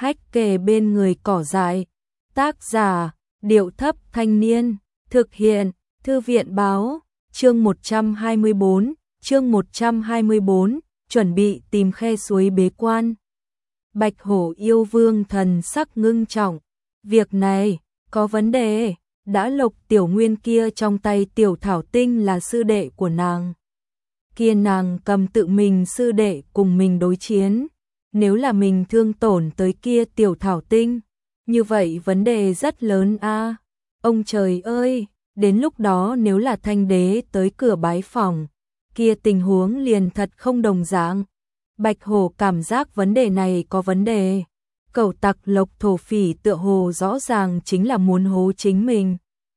hách kề bên người cỏ dại. Tác giả, Điệu Thấp Thanh Niên, thực hiện, Thư viện Báo, chương 124, chuẩn bị tìm khe suối bế quan. Bạch Hổ yêu vương thần sắc ngưng trọng, việc này, có vấn đề, đã Lộc Tiểu Nguyên kia trong tay Tiểu Thảo Tinh là sư đệ của nàng. Kia nàng cầm tự mình sư đệ cùng mình đối chiến, nếu là mình thương tổn tới kia Tiểu Thảo Tinh, như vậy vấn đề rất lớn a. Ông trời ơi, đến lúc đó nếu là Thanh đế tới cửa bái phỏng, kia tình huống liền thật không đồng dạng. Bạch Hổ cảm giác vấn đề này có vấn đề. Cẩu tặc Lộc thổ phỉ tựa hồ rõ ràng chính là muốn hố chính mình.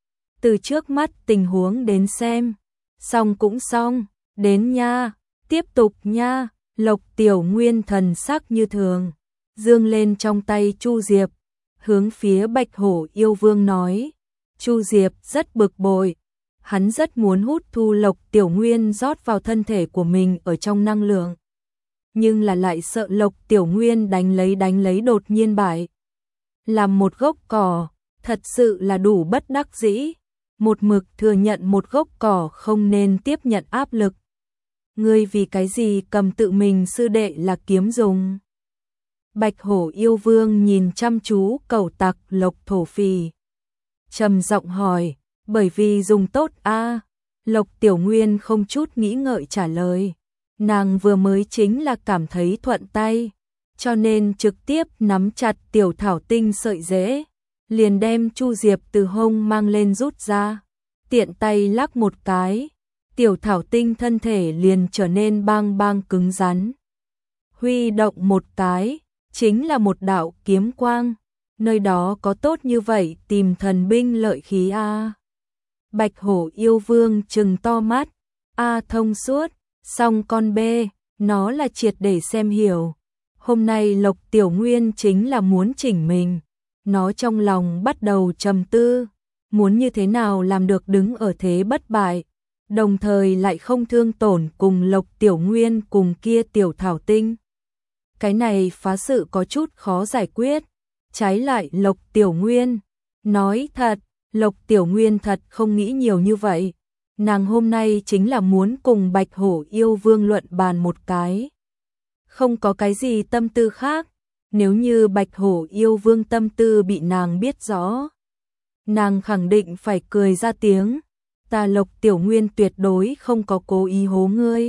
Từ trước mắt tình huống đến xem, xong cũng xong, đến nha, tiếp tục nha. Lộc Tiểu Nguyên thần sắc như thường, dương lên trong tay Chu Diệp, hướng phía Bạch Hổ yêu vương nói. Chu Diệp rất bực bội, hắn rất muốn hút thu Lộc Tiểu Nguyên rót vào thân thể của mình ở trong năng lượng, nhưng là lại sợ Lộc Tiểu Nguyên đánh lấy đột nhiên bại. Làm một gốc cỏ, thật sự là đủ bất đắc dĩ, một mực thừa nhận một gốc cỏ không nên tiếp nhận áp lực. Ngươi vì cái gì cầm tự mình sư đệ là kiếm dùng? Bạch Hổ yêu vương nhìn chăm chú cẩu tặc Lộc thổ phỉ, trầm giọng hỏi, bởi vì dùng tốt a. Lộc Tiểu Nguyên không chút nghĩ ngợi trả lời, nàng vừa mới chính là cảm thấy thuận tay, cho nên trực tiếp nắm chặt Tiểu Thảo Tinh sợi rễ, liền đem Chu Diệp từ hông mang lên rút ra, tiện tay lắc một cái, Tiểu Thảo Tinh thân thể liền trở nên bang bang cứng rắn. Huy động một cái, chính là một đạo kiếm quang, nơi đó có tốt như vậy tìm thần binh lợi khí a. Bạch Hổ yêu vương trừng to mắt, a thông suốt, xong con bê, nó là triệt để xem hiểu. Hôm nay Lộc Tiểu Nguyên chính là muốn chỉnh mình, nó trong lòng bắt đầu trầm tư, muốn như thế nào làm được đứng ở thế bất bại, đồng thời lại không thương tổn cùng Lộc Tiểu Nguyên cùng kia Tiểu Thảo Tinh. Cái này phá sự có chút khó giải quyết, trái lại Lộc Tiểu Nguyên, nói thật, Lộc Tiểu Nguyên thật không nghĩ nhiều như vậy, nàng hôm nay chính là muốn cùng Bạch Hổ yêu vương luận bàn một cái. Không có cái gì tâm tư khác, nếu như Bạch Hổ yêu vương tâm tư bị nàng biết rõ, nàng khẳng định phải cười ra tiếng, ta Lộc Tiểu Nguyên tuyệt đối không có cố ý hố ngươi.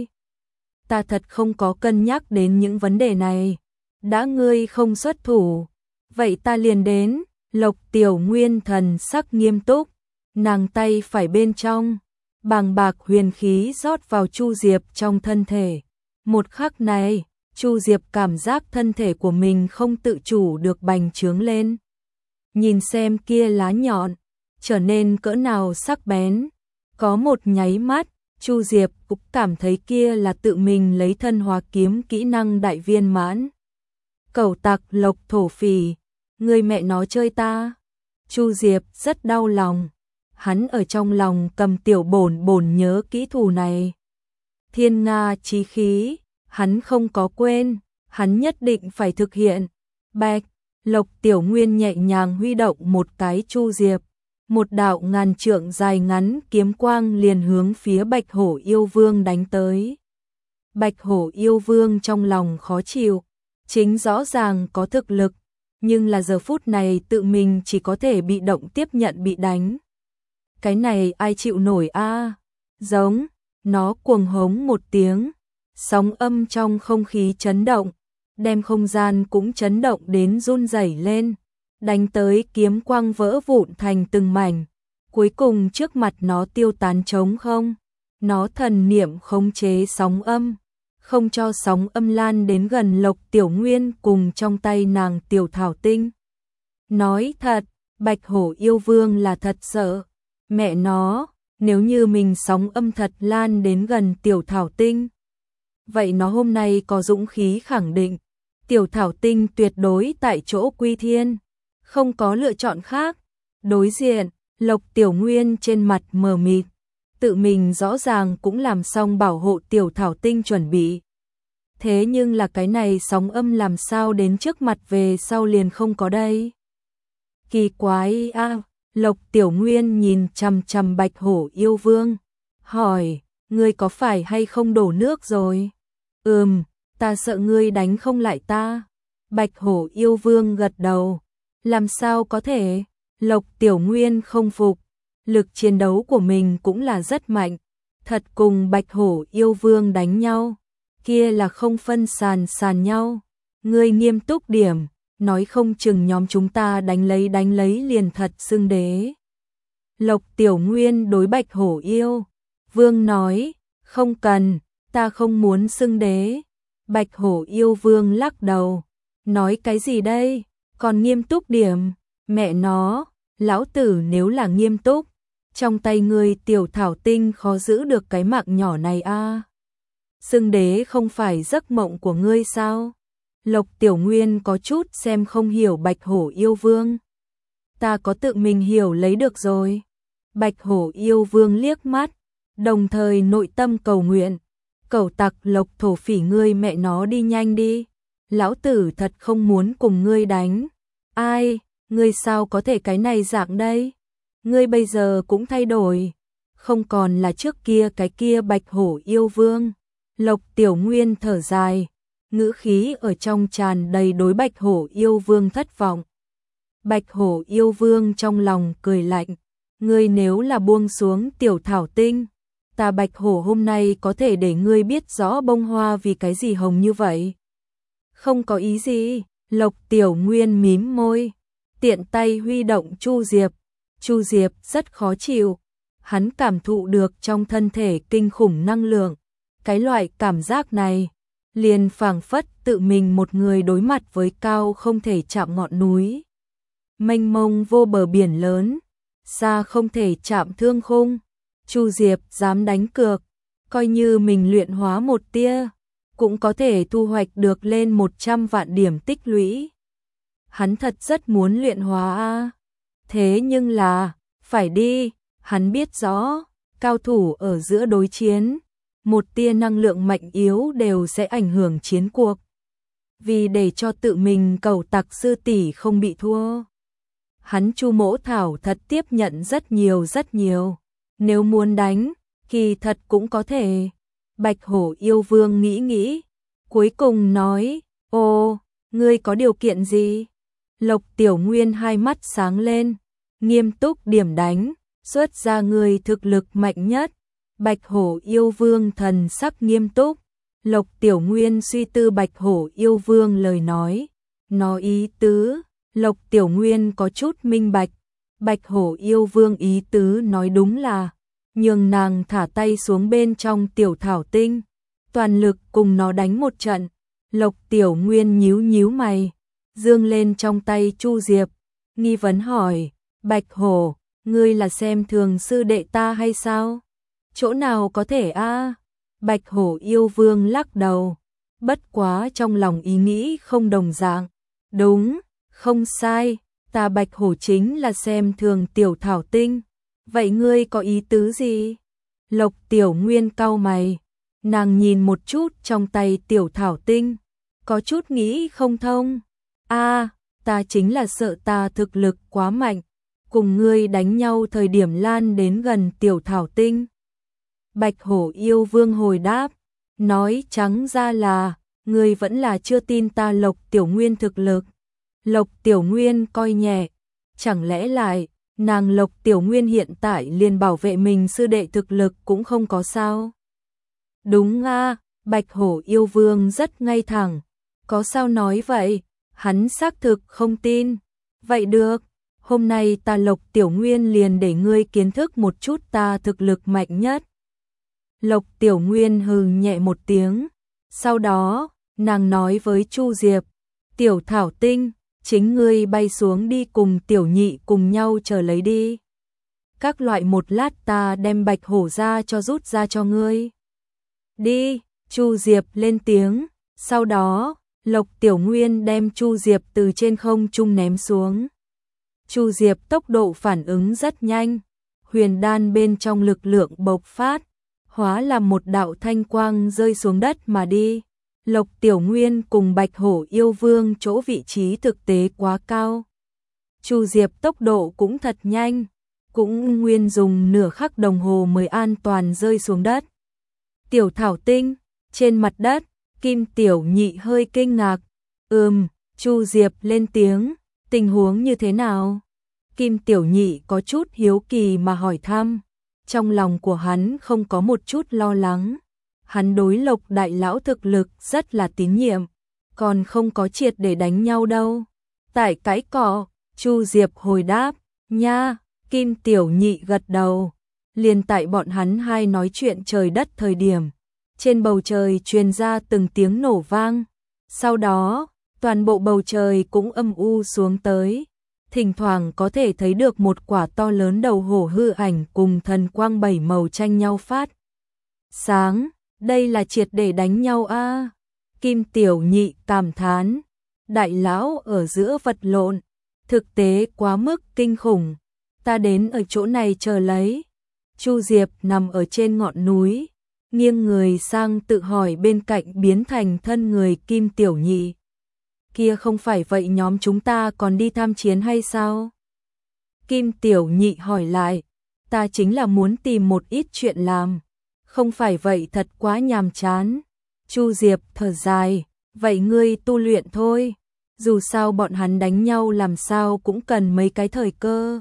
Ta thật không có cân nhắc đến những vấn đề này, đã ngươi không xuất thủ, vậy ta liền đến. Lộc Tiểu Nguyên thần sắc nghiêm túc, nàng tay phải bên trong, bàng bạc huyền khí rót vào Chu Diệp trong thân thể. Một khắc này, Chu Diệp cảm giác thân thể của mình không tự chủ được bành trướng lên. Nhìn xem kia lá nhọn, trở nên cỡ nào sắc bén. Có một nháy mắt, Chu Diệp cũng cảm thấy kia là tự mình lấy thân hóa kiếm kỹ năng đại viên mãn. Cẩu tặc Lộc thổ phỉ, người mẹ nó chơi ta. Chu Diệp rất đau lòng, hắn ở trong lòng cầm tiểu bổn bổn nhớ kỹ thù này. Thiên Nga chí khí, hắn không có quên, hắn nhất định phải thực hiện. Bạch, Lộc Tiểu Nguyên nhẹ nhàng huy động một cái Chu Diệp, một đạo ngàn trượng dài ngắn kiếm quang liền hướng phía Bạch Hổ yêu vương đánh tới. Bạch Hổ yêu vương trong lòng khó chịu, chính rõ ràng có thực lực, nhưng là giờ phút này tự mình chỉ có thể bị động tiếp nhận bị đánh. Cái này ai chịu nổi a? Giống, nó cuồng hống một tiếng, sóng âm trong không khí chấn động, đem không gian cũng chấn động đến run rẩy lên, đánh tới kiếm quang vỡ vụn thành từng mảnh, cuối cùng trước mặt nó tiêu tán trống không. Nó thần niệm khống chế sóng âm, không cho sóng âm lan đến gần Lộc Tiểu Nguyên cùng trong tay nàng Tiểu Thảo Tinh. Nói thật, Bạch Hổ yêu vương là thật sợ, mẹ nó, nếu như mình sóng âm thật lan đến gần Tiểu Thảo Tinh, vậy nó hôm nay có dũng khí khẳng định, Tiểu Thảo Tinh tuyệt đối tại chỗ quy thiên, không có lựa chọn khác. Đối diện, Lộc Tiểu Nguyên trên mặt mờ mịt, tự mình rõ ràng cũng làm xong bảo hộ Tiểu Thảo Tinh chuẩn bị. Thế nhưng là cái này sóng âm làm sao đến trước mặt về sau liền không có đây? Kỳ quái a. Lộc Tiểu Nguyên nhìn chằm chằm Bạch Hổ Yêu Vương, hỏi, ngươi có phải hay không đổ nước rồi? Ta sợ ngươi đánh không lại ta. Bạch Hổ Yêu Vương gật đầu, làm sao có thể? Lộc Tiểu Nguyên không phục, lực chiến đấu của mình cũng là rất mạnh, thật cùng Bạch Hổ Yêu Vương đánh nhau, kia là không phân sàn nhau. Ngươi nghiêm túc điểm, nói không chừng nhóm chúng ta đánh lấy liền thật xưng đế. Lộc Tiểu Nguyên đối Bạch Hổ Yêu Vương nói, không cần, ta không muốn xưng đế. Bạch Hổ Yêu Vương lắc đầu, nói cái gì đây, còn nghiêm túc điểm, mẹ nó, lão tử nếu là nghiêm túc, trong tay ngươi tiểu thảo tinh khó giữ được cái mạng nhỏ này a. Xưng đế không phải giấc mộng của ngươi sao? Lộc Tiểu Nguyên có chút xem không hiểu Bạch Hổ Yêu Vương. Ta có tự mình hiểu lấy được rồi. Bạch Hổ Yêu Vương liếc mắt, đồng thời nội tâm cầu nguyện. Cẩu tặc Lộc thổ phỉ ngươi mẹ nó đi nhanh đi. Lão tử thật không muốn cùng ngươi đánh. Ai, ngươi sao có thể cái này dạng đây? Ngươi bây giờ cũng thay đổi. Không còn là trước kia cái kia Bạch Hổ Yêu Vương. Lộc Tiểu Nguyên thở dài, ngữ khí ở trong tràn đầy đối Bạch Hổ Yêu Vương thất vọng. Bạch Hổ Yêu Vương trong lòng cười lạnh, ngươi nếu là buông xuống tiểu thảo tinh, ta Bạch Hổ hôm nay có thể để ngươi biết rõ bông hoa vì cái gì hồng như vậy. Không có ý gì, Lộc Tiểu Nguyên mím môi, tiện tay huy động Chu Diệp. Chu Diệp rất khó chịu, hắn cảm thụ được trong thân thể kinh khủng năng lượng. Cái loại cảm giác này, liền phảng phất tự mình một người đối mặt với cao không thể chạm ngọn núi. Mênh mông vô bờ biển lớn, xa không thể chạm thương khung. Chu Diệp dám đánh cược, coi như mình luyện hóa một tia, cũng có thể thu hoạch được lên 100 vạn điểm tích lũy. Hắn thật rất muốn luyện hóa a. Thế nhưng là, phải đi, hắn biết rõ, cao thủ ở giữa đối chiến, một tia năng lượng mạnh yếu đều sẽ ảnh hưởng chiến cuộc. Vì để cho tự mình cẩu tặc sư tỷ không bị thua, hắn Chu Mỗ Thảo thật tiếp nhận rất nhiều. Nếu muốn đánh, kỳ thật cũng có thể. Bạch Hổ Yêu Vương nghĩ, cuối cùng nói, ô, ngươi có điều kiện gì? Lộc Tiểu Nguyên hai mắt sáng lên, nghiêm túc điểm đánh, xuất ra người thực lực mạnh nhất. Bạch Hổ Yêu Vương thần sắc nghiêm túc, Lộc Tiểu Nguyên suy tư Bạch Hổ Yêu Vương lời nói ý tứ, Lộc Tiểu Nguyên có chút minh bạch, Bạch Hổ Yêu Vương ý tứ nói đúng là, nhường nàng thả tay xuống bên trong tiểu thảo tinh, toàn lực cùng nó đánh một trận. Lộc Tiểu Nguyên nhíu mày, dương lên trong tay Chu Diệp, nghi vấn hỏi, Bạch Hổ, ngươi là xem thường sư đệ ta hay sao? Chỗ nào có thể a? Bạch Hổ Yêu Vương lắc đầu, bất quá trong lòng ý nghĩ không đồng dạng. Đúng, không sai, ta Bạch Hổ chính là xem thường tiểu thảo tinh. Vậy ngươi có ý tứ gì? Lộc Tiểu Nguyên cau mày, nàng nhìn một chút trong tay tiểu thảo tinh, có chút nghĩ không thông. Ta chính là sợ ta thực lực quá mạnh, cùng ngươi đánh nhau thời điểm lan đến gần tiểu thảo tinh. Bạch Hổ Yêu Vương hồi đáp, nói trắng ra là, ngươi vẫn là chưa tin ta Lộc Tiểu Nguyên thực lực. Lộc Tiểu Nguyên coi nhẹ, chẳng lẽ lại, nàng Lộc Tiểu Nguyên hiện tại liền bảo vệ mình sư đệ thực lực cũng không có sao? Đúng a, Bạch Hổ Yêu Vương rất ngay thẳng, có sao nói vậy, hắn xác thực không tin. Vậy được, hôm nay ta Lộc Tiểu Nguyên liền để ngươi kiến thức một chút ta thực lực mạnh nhất. Lộc Tiểu Nguyên hừ nhẹ một tiếng, sau đó, nàng nói với Chu Diệp, tiểu thảo tinh, chính ngươi bay xuống đi cùng tiểu nhị cùng nhau chờ lấy đi. Các loại một lát ta đem Bạch Hổ ra cho rút ra cho ngươi. Đi, Chu Diệp lên tiếng, sau đó, Lộc Tiểu Nguyên đem Chu Diệp từ trên không trung ném xuống. Chu Diệp tốc độ phản ứng rất nhanh, huyền đan bên trong lực lượng bộc phát, hóa làm một đạo thanh quang rơi xuống đất mà đi. Lộc Tiểu Nguyên cùng Bạch Hổ Yêu Vương chỗ vị trí thực tế quá cao. Chu Diệp tốc độ cũng thật nhanh, cũng nguyên dùng nửa khắc đồng hồ mới an toàn rơi xuống đất. Tiểu Thảo Tinh, trên mặt đất, Kim Tiểu Nhị hơi kinh ngạc. Chu Diệp lên tiếng, tình huống như thế nào? Kim Tiểu Nhị có chút hiếu kỳ mà hỏi thăm. Trong lòng của hắn không có một chút lo lắng. Hắn đối Lộc đại lão thực lực rất là tín nhiệm, còn không có triệt để đánh nhau đâu. Tại cãi cọ, Chu Diệp hồi đáp, nha, Kim Tiểu Nhị gật đầu. Liền tại bọn hắn hai nói chuyện trời đất thời điểm, trên bầu trời truyền ra từng tiếng nổ vang. Sau đó, toàn bộ bầu trời cũng âm u xuống tới. Thỉnh thoảng có thể thấy được một quả to lớn đầu hổ hư ảnh cùng thần quang bảy màu tranh nhau phát sáng. Đây là triệt để đánh nhau a. Kim Tiểu Nhị cảm thán, đại lão ở giữa vật lộn, thực tế quá mức kinh khủng. Ta đến ở chỗ này chờ lấy. Chu Diệp nằm ở trên ngọn núi, nghiêng người sang tự hỏi bên cạnh biến thành thân người Kim Tiểu Nhị. Kia không phải vậy nhóm chúng ta còn đi tham chiến hay sao? Kim Tiểu Nhị hỏi lại, ta chính là muốn tìm một ít chuyện làm. Không phải vậy thật quá nhàm chán. Chu Diệp thở dài, vậy ngươi tu luyện thôi. Dù sao bọn hắn đánh nhau làm sao cũng cần mấy cái thời cơ.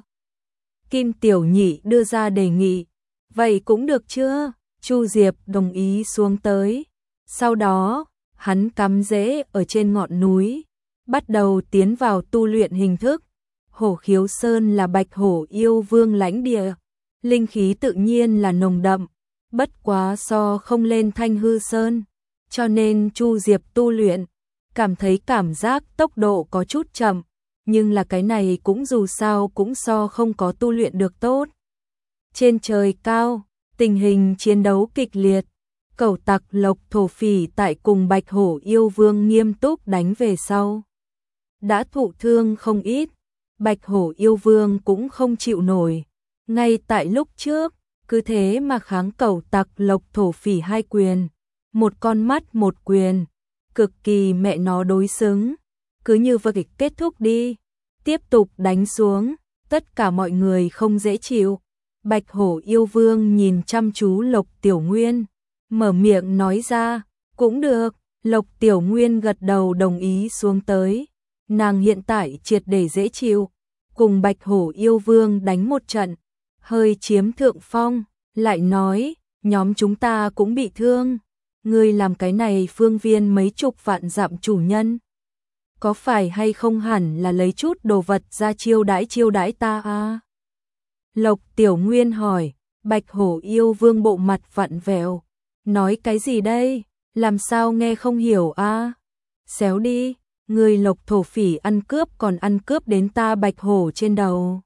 Kim Tiểu Nhị đưa ra đề nghị, vậy cũng được chưa? Chu Diệp đồng ý xuống tới. Sau đó, hắn cắm rễ ở trên ngọn núi, bắt đầu tiến vào tu luyện hình thức. Hổ Khiếu Sơn là Bạch Hổ Yêu Vương lãnh địa, linh khí tự nhiên là nồng đậm, bất quá so không lên Thanh Hư Sơn, cho nên Chu Diệp tu luyện, cảm thấy cảm giác tốc độ có chút chậm, nhưng là cái này cũng dù sao cũng so không có tu luyện được tốt. Trên trời cao, tình hình chiến đấu kịch liệt, Cẩu Tặc Lộc Thổ Phỉ tại cùng Bạch Hổ Yêu Vương nghiêm túc đánh về sau. Đã thụ thương không ít, Bạch Hổ Yêu Vương cũng không chịu nổi. Ngay tại lúc trước, cứ thế mà kháng Cẩu Tặc Lộc Thổ Phỉ hai quyền, một con mắt một quyền, cực kỳ mẹ nó đối xứng. Cứ như vậy kết thúc đi, tiếp tục đánh xuống, tất cả mọi người không dễ chịu. Bạch Hổ Yêu Vương nhìn chăm chú Lộc Tiểu Nguyên, mở miệng nói ra, cũng được. Lộc Tiểu Nguyên gật đầu đồng ý xuống tới. Nàng hiện tại triệt để dễ chịu, cùng Bạch Hổ Yêu Vương đánh một trận, hơi chiếm thượng phong, lại nói, nhóm chúng ta cũng bị thương. Ngươi làm cái này phương viên mấy chục vạn dặm chủ nhân, có phải hay không hẳn là lấy chút đồ vật ra chiêu đãi ta à? Lộc Tiểu Nguyên hỏi. Bạch Hổ Yêu Vương bộ mặt vặn vẹo, nói cái gì đây, làm sao nghe không hiểu à? Xéo đi, người Lộc Thổ Phỉ ăn cướp còn ăn cướp đến ta Bạch Hổ trên đầu.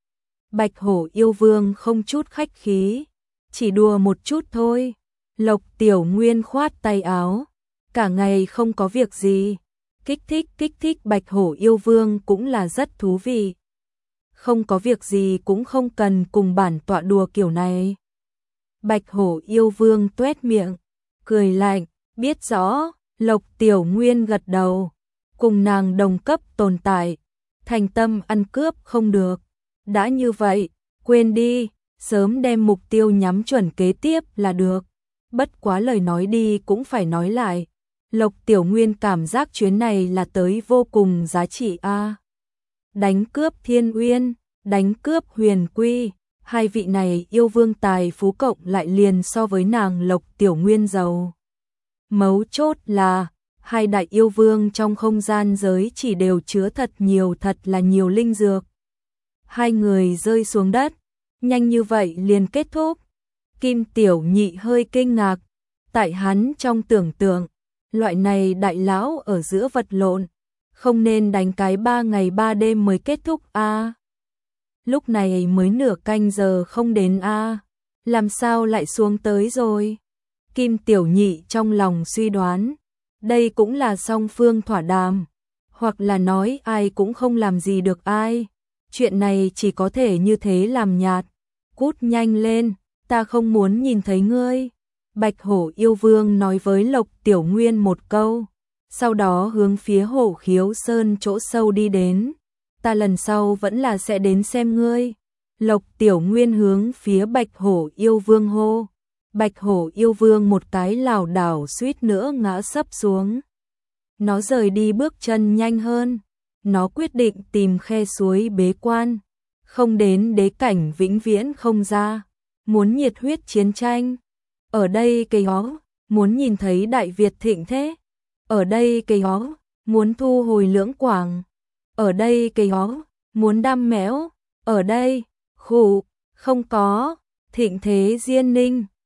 Bạch Hổ Yêu Vương không chút khách khí, chỉ đùa một chút thôi. Lộc Tiểu Nguyên khoát tay áo, cả ngày không có việc gì, kích thích Bạch Hổ Yêu Vương cũng là rất thú vị. Không có việc gì cũng không cần cùng bản tọa đùa kiểu này. Bạch Hổ Yêu Vương tuét miệng, cười lạnh, biết rõ. Lộc Tiểu Nguyên gật đầu, cùng nàng đồng cấp tồn tại, thành tâm ăn cướp không được. Đã như vậy, quên đi, sớm đem mục tiêu nhắm chuẩn kế tiếp là được. Bất quá lời nói đi cũng phải nói lại. Lộc Tiểu Nguyên cảm giác chuyến này là tới vô cùng giá trị a. Đánh cướp Thiên Uyên, đánh cướp Huyền Quy, hai vị này yêu vương tài phú cộng lại liền so với nàng Lộc Tiểu Nguyên giàu. Mấu chốt là, hai đại yêu vương trong không gian giới chỉ đều chứa thật là nhiều linh dược. Hai người rơi xuống đất, nhanh như vậy liền kết thúc. Kim Tiểu Nhị hơi kinh ngạc, tại hắn trong tưởng tượng, loại này đại lão ở giữa vật lộn, không nên đánh cái 3 ngày 3 đêm mới kết thúc a. Lúc này mới nửa canh giờ không đến a, làm sao lại xuống tới rồi? Kim Tiểu Nhị trong lòng suy đoán, đây cũng là song phương thỏa đàm, hoặc là nói ai cũng không làm gì được ai. Chuyện này chỉ có thể như thế làm nhạt. Cút nhanh lên, ta không muốn nhìn thấy ngươi. Bạch Hổ yêu vương nói với Lộc Tiểu Nguyên một câu, sau đó hướng phía Hổ Khiếu Sơn chỗ sâu đi đến. Ta lần sau vẫn là sẽ đến xem ngươi. Lộc Tiểu Nguyên hướng phía Bạch Hổ yêu vương hô. Bạch Hổ yêu vương một cái lảo đảo suýt nữa ngã sấp xuống. Nó rời đi bước chân nhanh hơn. Nó quyết định tìm khe suối bế quan, không đến đế cảnh vĩnh viễn không ra, muốn nhiệt huyết chiến tranh. Ở đây cây ó, muốn nhìn thấy Đại Việt thịnh thế. Ở đây cây ó, muốn thu hồi Lưỡng Quảng. Ở đây cây ó, muốn đam mẽo. Ở đây, khụ, không có, thịnh thế Diên Ninh.